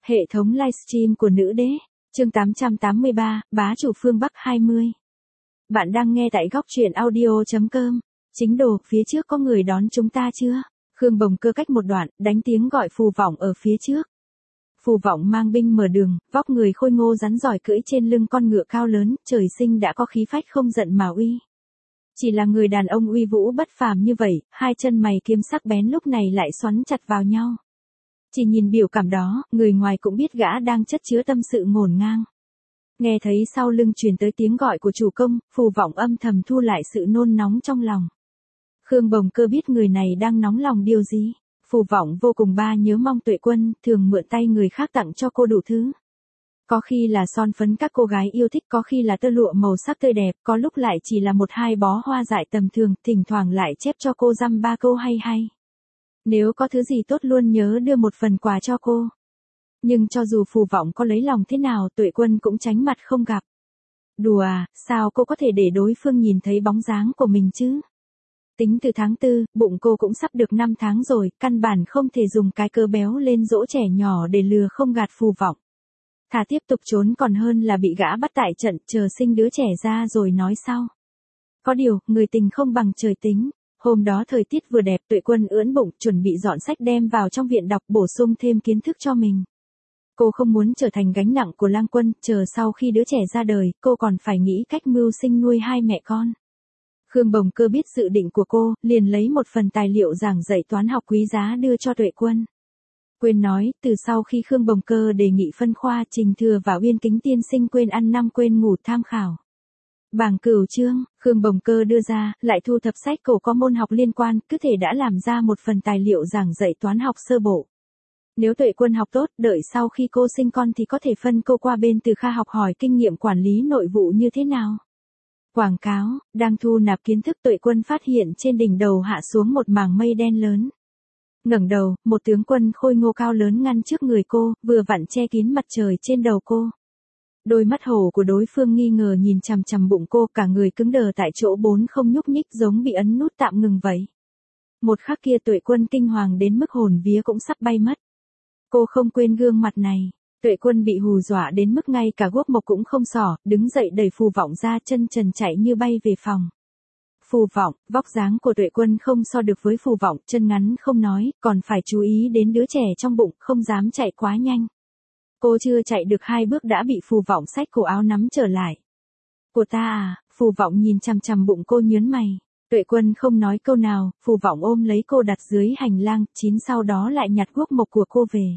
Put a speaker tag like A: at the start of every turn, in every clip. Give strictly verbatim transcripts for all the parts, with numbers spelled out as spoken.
A: Hệ thống livestream của nữ đế, chương tám trăm tám mươi ba, bá chủ phương Bắc hai mươi. Bạn đang nghe tại góc truyện audio chấm com. Chính đồ, phía trước có người đón chúng ta chưa? Khương Bồng Cơ cách một đoạn, đánh tiếng gọi Phù Vọng ở phía trước. Phù Vọng mang binh mở đường, vóc người khôi ngô rắn giỏi cưỡi trên lưng con ngựa cao lớn, trời sinh đã có khí phách không giận mà uy. Chỉ là người đàn ông uy vũ bất phàm như vậy, hai chân mày kiếm sắc bén lúc này lại xoắn chặt vào nhau. Chỉ nhìn biểu cảm đó, người ngoài cũng biết gã đang chất chứa tâm sự ngổn ngang. Nghe thấy sau lưng truyền tới tiếng gọi của chủ công, Phù Vọng âm thầm thu lại sự nôn nóng trong lòng. Khương Bồng Cơ biết người này đang nóng lòng điều gì. Phù Vọng vô cùng ba nhớ mong Tuệ Quân, thường mượn tay người khác tặng cho cô đủ thứ. Có khi là son phấn các cô gái yêu thích, có khi là tơ lụa màu sắc tươi đẹp, có lúc lại chỉ là một hai bó hoa dại tầm thường, thỉnh thoảng lại chép cho cô dăm ba câu hay hay. Nếu có thứ gì tốt luôn nhớ đưa một phần quà cho cô. Nhưng cho dù Phù Vọng có lấy lòng thế nào, Tuệ Quân cũng tránh mặt không gặp. Đùa à, sao cô có thể để đối phương nhìn thấy bóng dáng của mình chứ? Tính từ tháng tư, bụng cô cũng sắp được năm tháng rồi, căn bản không thể dùng cái cơ béo lên dỗ trẻ nhỏ để lừa không gạt Phù Vọng. Thà tiếp tục trốn còn hơn là bị gã bắt tại trận, chờ sinh đứa trẻ ra rồi nói sau. Có điều, người tình không bằng trời tính. Hôm đó thời tiết vừa đẹp, Tuệ Quân ưỡn bụng, chuẩn bị dọn sách đem vào trong viện đọc, bổ sung thêm kiến thức cho mình. Cô không muốn trở thành gánh nặng của Lang Quân, chờ sau khi đứa trẻ ra đời, cô còn phải nghĩ cách mưu sinh nuôi hai mẹ con. Khương Bồng Cơ biết dự định của cô, liền lấy một phần tài liệu giảng dạy toán học quý giá đưa cho Tuệ Quân. Quên nói, từ sau khi Khương Bồng Cơ đề nghị phân khoa, Trình Thừa và Uyên Kính tiên sinh quên ăn năm quên ngủ tham khảo. Bảng cửu chương, Khương Bồng Cơ đưa ra, lại thu thập sách cổ có môn học liên quan, cứ thể đã làm ra một phần tài liệu giảng dạy toán học sơ bộ. Nếu Tuệ Quân học tốt, đợi sau khi cô sinh con thì có thể phân cô qua bên Từ Kha học hỏi kinh nghiệm quản lý nội vụ như thế nào. Quảng cáo, đang thu nạp kiến thức, Tuệ Quân phát hiện trên đỉnh đầu hạ xuống một mảng mây đen lớn. Ngẩng đầu, một tướng quân khôi ngô cao lớn ngăn trước người cô, vừa vặn che kín mặt trời trên đầu cô. Đôi mắt hổ của đối phương nghi ngờ nhìn chằm chằm bụng cô, cả người cứng đờ tại chỗ, bốn không nhúc nhích, giống bị ấn nút tạm ngừng vậy. Một khắc kia Tuệ Quân kinh hoàng đến mức hồn vía cũng sắp bay mất. Cô không quên gương mặt này. Tuệ Quân bị hù dọa đến mức ngay cả guốc mộc cũng không xỏ, đứng dậy đẩy Phù Vọng ra, chân trần chạy như bay về phòng. Phù Vọng, vóc dáng của Tuệ Quân không so được với Phù Vọng, chân ngắn không nói, còn phải chú ý đến đứa trẻ trong bụng, không dám chạy quá nhanh. Cô chưa chạy được hai bước đã bị Phù Vọng xách cổ áo nắm trở lại. Của ta à, Phù Vọng nhìn chằm chằm bụng cô nhớn mày. Tuệ Quân không nói câu nào, Phù Vọng ôm lấy cô đặt dưới hành lang, chín sau đó lại nhặt guốc mộc của cô về.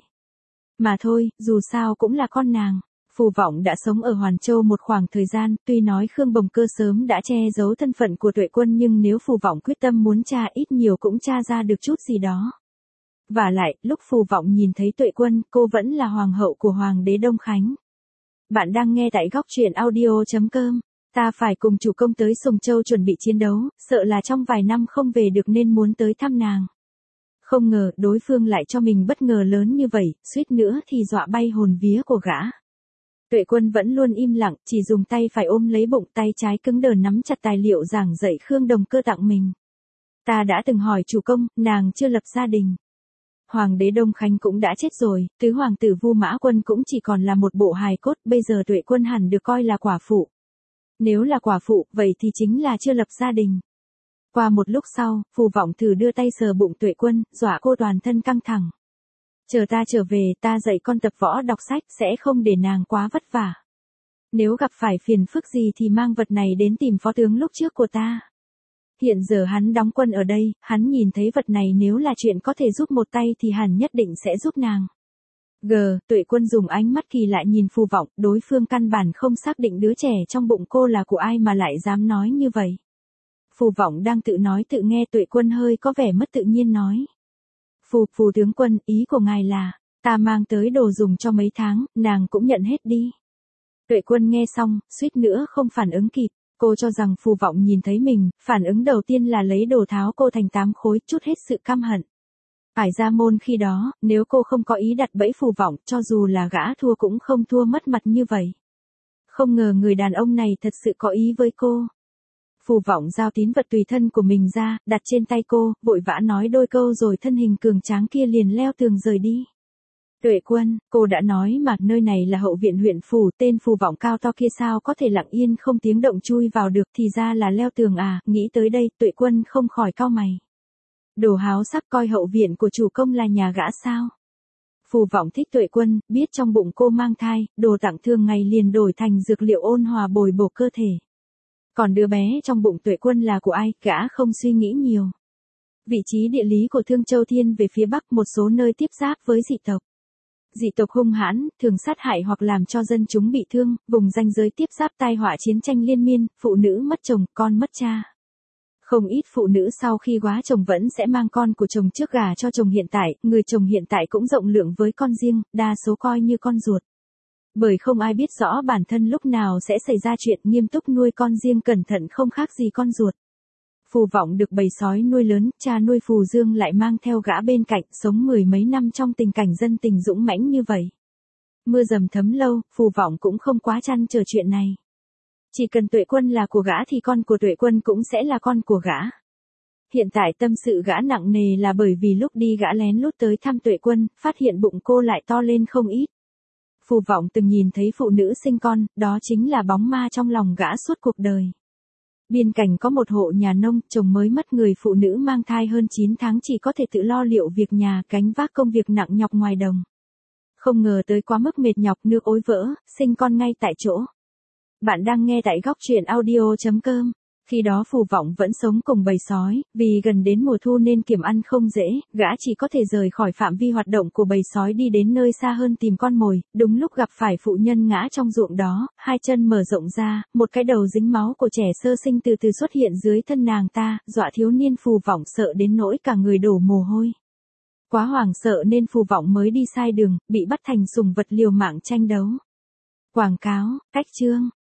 A: Mà thôi, dù sao cũng là con nàng. Phù Vọng đã sống ở Hoàn Châu một khoảng thời gian, tuy nói Khương Bồng Cơ sớm đã che giấu thân phận của Tuệ Quân, nhưng nếu Phù Vọng quyết tâm muốn tra, ít nhiều cũng tra ra được chút gì đó. Và lại, lúc Phù Vọng nhìn thấy Tuệ Quân, cô vẫn là hoàng hậu của Hoàng đế Đông Khánh. Bạn đang nghe tại góc truyện audio chấm com. Ta phải cùng chủ công tới Sùng Châu chuẩn bị chiến đấu, sợ là trong vài năm không về được nên muốn tới thăm nàng. Không ngờ, đối phương lại cho mình bất ngờ lớn như vậy, suýt nữa thì dọa bay hồn vía của gã. Tuệ Quân vẫn luôn im lặng, chỉ dùng tay phải ôm lấy bụng, tay trái cứng đờ nắm chặt tài liệu giảng dạy Khương Đồng Cơ tặng mình. Ta đã từng hỏi chủ công, nàng chưa lập gia đình. Hoàng đế Đông Khánh cũng đã chết rồi, tứ hoàng tử Vu Mã Quân cũng chỉ còn là một bộ hài cốt, bây giờ Tuệ Quân hẳn được coi là quả phụ. Nếu là quả phụ, vậy thì chính là chưa lập gia đình. Qua một lúc sau, Phù Vọng thử đưa tay sờ bụng Tuệ Quân, dọa cô toàn thân căng thẳng. Chờ ta trở về, ta dạy con tập võ đọc sách, sẽ không để nàng quá vất vả. Nếu gặp phải phiền phức gì thì mang vật này đến tìm phó tướng lúc trước của ta. Hiện giờ hắn đóng quân ở đây, hắn nhìn thấy vật này nếu là chuyện có thể giúp một tay thì hẳn nhất định sẽ giúp nàng. G, Tuệ Quân dùng ánh mắt kỳ lạ nhìn Phù Vọng, đối phương căn bản không xác định đứa trẻ trong bụng cô là của ai mà lại dám nói như vậy. Phù Vọng đang tự nói tự nghe, Tuệ Quân hơi có vẻ mất tự nhiên nói. Phù, Phù tướng quân, ý của ngài là, ta mang tới đồ dùng cho mấy tháng, nàng cũng nhận hết đi. Tuệ Quân nghe xong, suýt nữa không phản ứng kịp, cô cho rằng Phù Vọng nhìn thấy mình, phản ứng đầu tiên là lấy đồ tháo cô thành tám khối, chút hết sự căm hận. Phải ra môn khi đó, nếu cô không có ý đặt bẫy Phù Vọng, cho dù là gã thua cũng không thua mất mặt như vậy. Không ngờ người đàn ông này thật sự có ý với cô. Phù Vọng giao tín vật tùy thân của mình ra, đặt trên tay cô, vội vã nói đôi câu rồi thân hình cường tráng kia liền leo tường rời đi. Tuệ Quân, cô đã nói mà nơi này là hậu viện huyện phủ, tên phù vọng cao to kia sao có thể lặng yên không tiếng động chui vào được, thì ra là leo tường à, nghĩ tới đây, Tuệ Quân không khỏi cau mày. Đồ háo sắc coi hậu viện của chủ công là nhà gã sao? Phù vọng thích Tuệ Quân, biết trong bụng cô mang thai, đồ tặng thường ngày liền đổi thành dược liệu ôn hòa bồi bổ cơ thể. Còn đứa bé trong bụng Tuệ Quân là của ai, gã không suy nghĩ nhiều. Vị trí địa lý của Thương Châu thiên về phía bắc, một số nơi tiếp giáp với dị tộc. Dị tộc hung hãn, thường sát hại hoặc làm cho dân chúng bị thương, vùng ranh giới tiếp giáp tai họa chiến tranh liên miên, phụ nữ mất chồng, con mất cha. Không ít phụ nữ sau khi góa chồng vẫn sẽ mang con của chồng trước gả cho chồng hiện tại, người chồng hiện tại cũng rộng lượng với con riêng, đa số coi như con ruột. Bởi không ai biết rõ bản thân lúc nào sẽ xảy ra chuyện, nghiêm túc nuôi con riêng cẩn thận không khác gì con ruột. Phù vọng được bầy sói nuôi lớn, cha nuôi Phù Dương lại mang theo gã bên cạnh, sống mười mấy năm trong tình cảnh dân tình dũng mãnh như vậy. Mưa dầm thấm lâu, Phù vọng cũng không quá trăn trở chuyện này. Chỉ cần Tuệ Quân là của gã thì con của Tuệ Quân cũng sẽ là con của gã. Hiện tại tâm sự gã nặng nề là bởi vì lúc đi gã lén lút tới thăm Tuệ Quân, phát hiện bụng cô lại to lên không ít. Phù vọng từng nhìn thấy phụ nữ sinh con, đó chính là bóng ma trong lòng gã suốt cuộc đời. Biên cảnh có một hộ nhà nông, chồng mới mất, người phụ nữ mang thai hơn chín tháng chỉ có thể tự lo liệu việc nhà, gánh vác công việc nặng nhọc ngoài đồng. Không ngờ tới quá mức mệt nhọc, nước ối vỡ, sinh con ngay tại chỗ. Bạn đang nghe tại góc truyện audio chấm com. Khi đó Phù vọng vẫn sống cùng bầy sói, vì gần đến mùa thu nên kiếm ăn không dễ, gã chỉ có thể rời khỏi phạm vi hoạt động của bầy sói đi đến nơi xa hơn tìm con mồi, đúng lúc gặp phải phụ nhân ngã trong ruộng đó, hai chân mở rộng ra, một cái đầu dính máu của trẻ sơ sinh từ từ xuất hiện dưới thân nàng ta, dọa thiếu niên Phù vọng sợ đến nỗi cả người đổ mồ hôi. Quá hoảng sợ nên Phù vọng mới đi sai đường, bị bắt thành sùng vật liều mạng tranh đấu. Quảng cáo, cách chương.